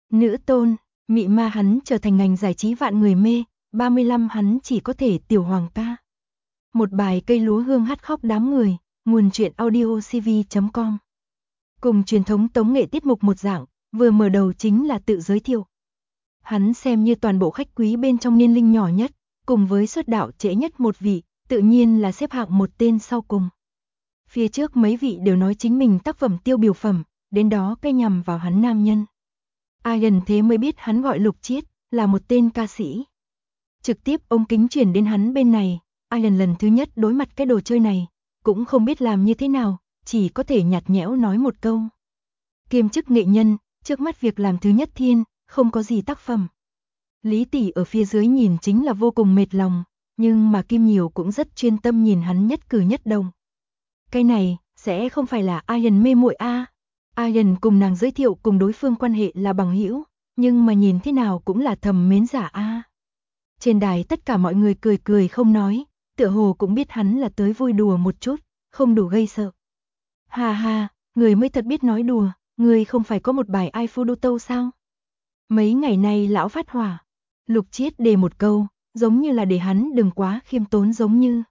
Nữ tôn, mị ma hắn trở thành ngành giải trí vạn người mê, 35 hắn chỉ có thể tiểu hoàng ca. Một bài cây lúa hương hát khóc đám người, nguồn truyện audio cv.com. Cùng truyền thống tống nghệ tiết mục một dạng, vừa mở đầu chính là tự giới thiệu. Hắn xem như toàn bộ khách quý bên trong niên linh nhỏ nhất, cùng với xuất đạo trễ nhất một vị, tự nhiên là xếp hạng một tên sau cùng. Phía trước mấy vị đều nói chính mình tác phẩm tiêu biểu phẩm, đến đó cái nhằm vào hắn nam nhân. Ai gần thế mới biết hắn gọi Lục Chiết, là một tên ca sĩ. Trực tiếp ống kính chuyển đến hắn bên này, ai lần thứ nhất đối mặt cái đồ chơi này, cũng không biết làm như thế nào, chỉ có thể nhạt nhẽo nói một câu. Kiêm chức nghệ nhân, trước mắt việc làm thứ nhất thiên, không có gì tác phẩm. Lý tỷ ở phía dưới nhìn chính là vô cùng mệt lòng, nhưng mà Kim Nhiều cũng rất chuyên tâm nhìn hắn nhất cử nhất động. Cái này, sẽ không phải là Ian mê muội a? Ian cùng nàng giới thiệu cùng đối phương quan hệ là bằng hữu, nhưng mà nhìn thế nào cũng là thầm mến giả a. Trên đài tất cả mọi người cười cười không nói, tựa hồ cũng biết hắn là tới vui đùa một chút, không đủ gây sợ. Ha ha, người mới thật biết nói đùa, người không phải có một bài ai phu đô tâu sao? Mấy ngày nay lão phát hỏa, Lục Chiết đề một câu, giống như là để hắn đừng quá khiêm tốn giống như.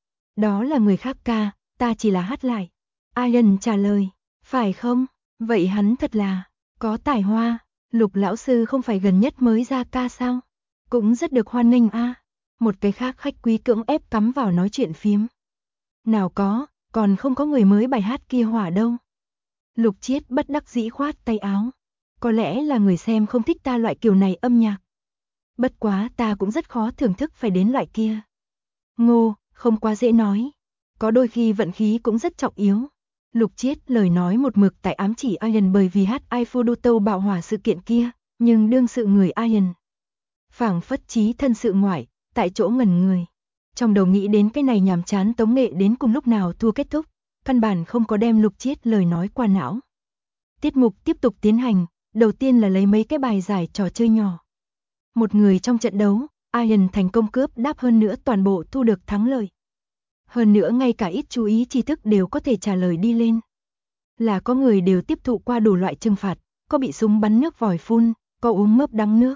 Đó là người khác ca, ta chỉ là hát lại. Ian trả lời, phải không? Vậy hắn thật là có tài hoa. Lục lão sư không phải gần nhất mới ra ca sao? Cũng rất được hoan nghênh a. Một cái khác khách quý cưỡng ép cắm vào nói chuyện phiếm. Nào có, còn không có người mới bài hát kia hỏa đâu. Lục Chiết bất đắc dĩ khoát tay áo. Có lẽ là người xem không thích ta loại kiểu này âm nhạc. Bất quá ta cũng rất khó thưởng thức phải đến loại kia. Ngô, không quá dễ nói. Có đôi khi vận khí cũng rất trọng yếu. Lục Chiết lời nói một mực tại ám chỉ Ian bởi vì hát I Phu Đô Tâu bạo hỏa sự kiện kia, nhưng đương sự người Ian. Phảng phất trí thân sự ngoại, tại chỗ ngẩn người. Trong đầu nghĩ đến cái này nhàm chán tống nghệ đến cùng lúc nào thua kết thúc, căn bản không có đem Lục Chiết lời nói qua não. Tiết mục tiếp tục tiến hành, đầu tiên là lấy mấy cái bài giải trò chơi nhỏ. Một người trong trận đấu, Ian thành công cướp đáp hơn nữa toàn bộ thu được thắng lợi. Hơn nữa ngay cả ít chú ý tri thức đều có thể trả lời đi lên. Là có người đều tiếp thụ qua đủ loại trừng phạt, có bị súng bắn nước vòi phun, có uống mớp đắng nước.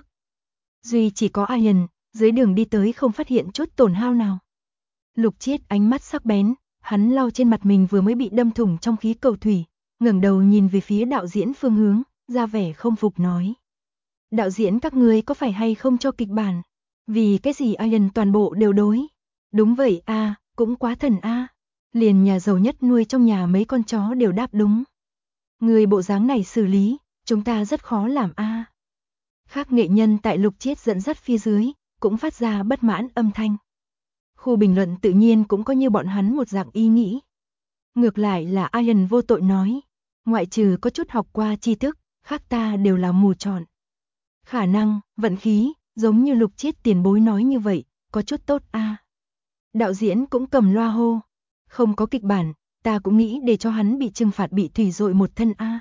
Duy chỉ có Ian, dưới đường đi tới không phát hiện chút tổn hao nào. Lục Chiết ánh mắt sắc bén, hắn lau trên mặt mình vừa mới bị đâm thủng trong khí cầu thủy, ngẩng đầu nhìn về phía đạo diễn phương hướng, ra vẻ không phục nói. Đạo diễn các ngươi có phải hay không cho kịch bản? Vì cái gì Ian toàn bộ đều đối? Đúng vậy a, cũng quá thần a. Liền nhà giàu nhất nuôi trong nhà mấy con chó đều đáp đúng. Người bộ dáng này xử lý, chúng ta rất khó làm a. Khác nghệ nhân tại Lục Chiết dẫn dắt phía dưới, cũng phát ra bất mãn âm thanh. Khu bình luận tự nhiên cũng có như bọn hắn một dạng ý nghĩ. Ngược lại là Ian vô tội nói, ngoại trừ có chút học qua tri thức, khác ta đều là mù tròn. Khả năng, vận khí, giống như Lục Chiết tiền bối nói như vậy, có chút tốt a. Đạo diễn cũng cầm loa hô, không có kịch bản, ta cũng nghĩ để cho hắn bị trừng phạt bị thủy dội một thân a.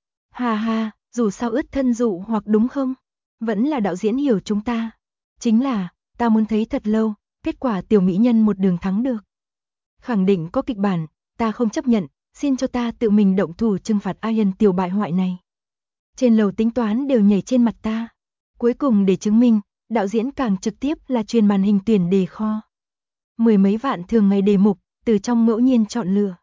Ha ha, dù sao ướt thân dụ hoặc đúng không? Vẫn là đạo diễn hiểu chúng ta. Chính là, ta muốn thấy thật lâu, kết quả tiểu mỹ nhân một đường thắng được. Khẳng định có kịch bản, ta không chấp nhận, xin cho ta tự mình động thủ trừng phạt Ian tiểu bại hoại này. Trên lầu tính toán đều nhảy trên mặt ta. Cuối cùng để chứng minh, đạo diễn càng trực tiếp là truyền màn hình tuyển đề kho. Mười mấy vạn thường ngày đề mục, từ trong ngẫu nhiên chọn lựa.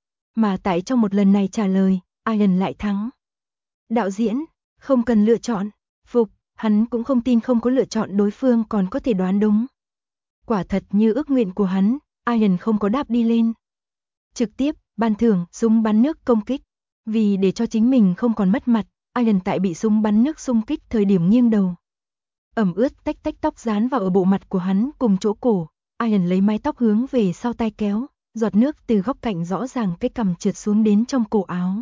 Mà tại trong một lần này trả lời, Ian lại thắng. Đạo diễn, không cần lựa chọn, phục, hắn cũng không tin không có lựa chọn đối phương còn có thể đoán đúng. Quả thật như ước nguyện của hắn, Ian không có đáp đi lên. Trực tiếp, ban thưởng, súng bắn nước công kích. Vì để cho chính mình không còn mất mặt, Ian tại bị súng bắn nước xung kích thời điểm nghiêng đầu. Ẩm ướt tách tách tóc dán vào ở bộ mặt của hắn cùng chỗ cổ. Ian lấy mái tóc hướng về sau tay kéo, giọt nước từ góc cạnh rõ ràng cái cằm trượt xuống đến trong cổ áo.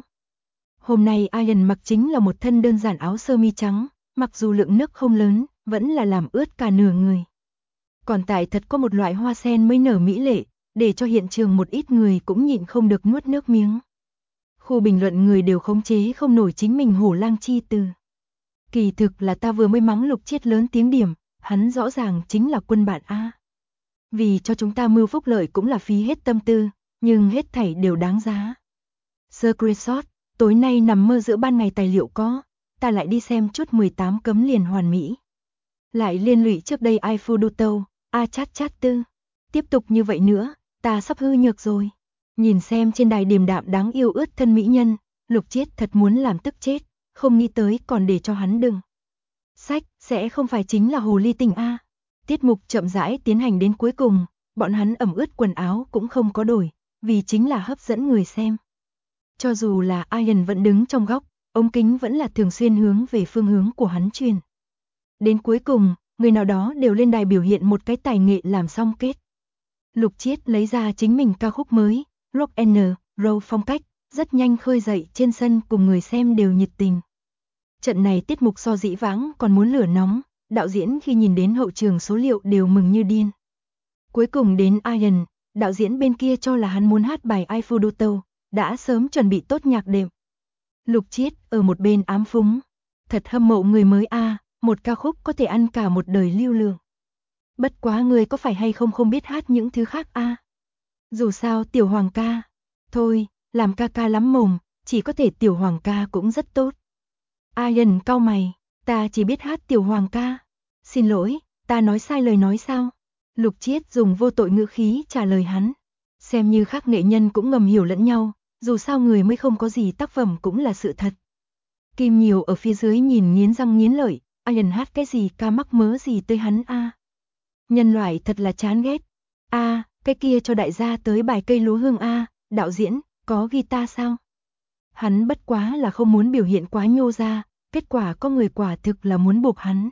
Hôm nay Ian mặc chính là một thân đơn giản áo sơ mi trắng, mặc dù lượng nước không lớn, vẫn là làm ướt cả nửa người. Còn tại thật có một loại hoa sen mới nở mỹ lệ, để cho hiện trường một ít người cũng nhịn không được nuốt nước miếng. Khu bình luận người đều khống chế không nổi chính mình hổ lang chi từ. Kỳ thực là ta vừa mới mắng Lục Chiết lớn tiếng điểm, hắn rõ ràng chính là quân bạn a. Vì cho chúng ta mưu phúc lợi cũng là phí hết tâm tư, nhưng hết thảy đều đáng giá. Screenshot, tối nay nằm mơ giữa ban ngày tài liệu có, ta lại đi xem chút 18 cấm liền hoàn mỹ. Lại liên lụy trước đây ai phu đô tâu, chát chát tư. Tiếp tục như vậy nữa, ta sắp hư nhược rồi. Nhìn xem trên đài điềm đạm đáng yêu ướt thân mỹ nhân, Lục Chiết thật muốn làm tức chết, không nghĩ tới còn để cho hắn đừng. Sách, sẽ không phải chính là hồ ly tinh a. Tiết mục chậm rãi tiến hành đến cuối cùng, bọn hắn ẩm ướt quần áo cũng không có đổi, vì chính là hấp dẫn người xem. Cho dù là Ian vẫn đứng trong góc, ống kính vẫn là thường xuyên hướng về phương hướng của hắn truyền. Đến cuối cùng, người nào đó đều lên đài biểu hiện một cái tài nghệ làm xong kết. Lục Chiết lấy ra chính mình ca khúc mới, Rock and Roll phong cách, rất nhanh khơi dậy trên sân cùng người xem đều nhiệt tình. Trận này tiết mục so dĩ vãng còn muốn lửa nóng, đạo diễn khi nhìn đến hậu trường số liệu đều mừng như điên. Cuối cùng đến Ian, đạo diễn bên kia cho là hắn muốn hát bài I Feel Doto, đã sớm chuẩn bị tốt nhạc đệm. Lục Chiết ở một bên ám phúng, thật hâm mộ người mới một ca khúc có thể ăn cả một đời lưu lượng. Bất quá người có phải hay không biết hát những thứ khác Dù sao tiểu hoàng ca, thôi, làm ca lắm mồm, chỉ có thể tiểu hoàng ca cũng rất tốt. Ian cau mày, ta chỉ biết hát tiểu hoàng ca. Xin lỗi, ta nói sai lời nói sao? Lục Chiết dùng vô tội ngữ khí trả lời hắn. Xem như khác nghệ nhân cũng ngầm hiểu lẫn nhau, dù sao người mới không có gì tác phẩm cũng là sự thật. Kim Nhiều ở phía dưới nhìn nghiến răng nghiến lợi, Ian hát cái gì ca mắc mớ gì tới hắn Nhân loại thật là chán ghét. Cái kia cho đại gia tới bài cây lúa hương đạo diễn, có guitar sao? Hắn bất quá là không muốn biểu hiện quá nhô ra, kết quả có người quả thực là muốn buộc hắn.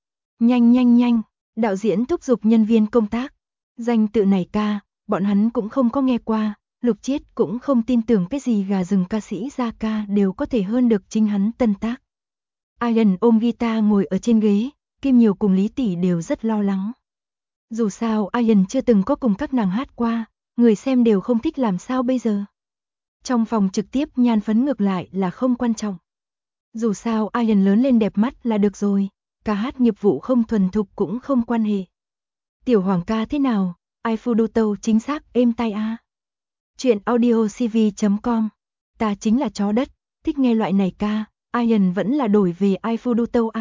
Nhanh, đạo diễn thúc giục nhân viên công tác. Danh tự này bọn hắn cũng không có nghe qua, Lục Chiết cũng không tin tưởng cái gì gà rừng ca sĩ ra ca đều có thể hơn được chính hắn tân tác. Ian ôm guitar ngồi ở trên ghế, Kim Nhiều cùng Lý Tỷ đều rất lo lắng. Dù sao Ian chưa từng có cùng các nàng hát qua, người xem đều không thích làm sao bây giờ. Trong phòng trực tiếp nhan phấn ngược lại là không quan trọng. Dù sao Ian lớn lên đẹp mắt là được rồi, ca hát nghiệp vụ không thuần thục cũng không quan hệ. Tiểu hoàng ca thế nào, I Feel Doto chính xác êm tai Chuyện audiocv.com. Ta chính là chó đất, thích nghe loại này ca, Ian vẫn là đổi về I Feel Doto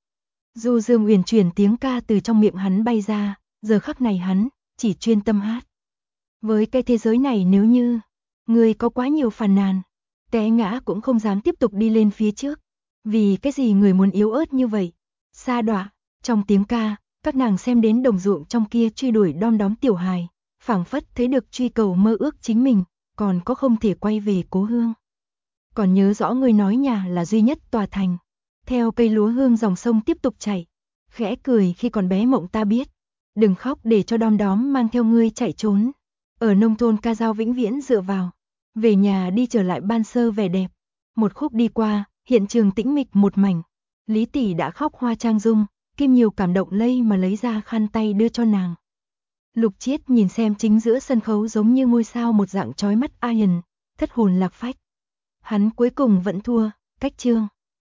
Du dương uyển chuyển tiếng ca từ trong miệng hắn bay ra, giờ khắc này hắn chỉ chuyên tâm hát. Với cái thế giới này nếu như người có quá nhiều phàn nàn, té ngã cũng không dám tiếp tục đi lên phía trước. Vì cái gì người muốn yếu ớt như vậy? Sa đọa, trong tiếng ca, các nàng xem đến đồng ruộng trong kia truy đuổi đom đóm tiểu hài, phảng phất thấy được truy cầu mơ ước chính mình, còn có không thể quay về cố hương. Còn nhớ rõ người nói nhà là duy nhất tòa thành. Theo cây lúa hương dòng sông tiếp tục chảy, khẽ cười khi còn bé mộng ta biết, đừng khóc để cho đom đóm mang theo ngươi chạy trốn. Ở nông thôn ca dao vĩnh viễn dựa vào, về nhà đi trở lại ban sơ vẻ đẹp. Một khúc đi qua, hiện trường tĩnh mịch một mảnh. Lý Tỷ đã khóc hoa trang dung, Kim Nhiều cảm động lây mà lấy ra khăn tay đưa cho nàng. Lục Chiết nhìn xem chính giữa sân khấu giống như ngôi sao một dạng chói mắt Ian, thất hồn lạc phách. Hắn cuối cùng vẫn thua, cách chương.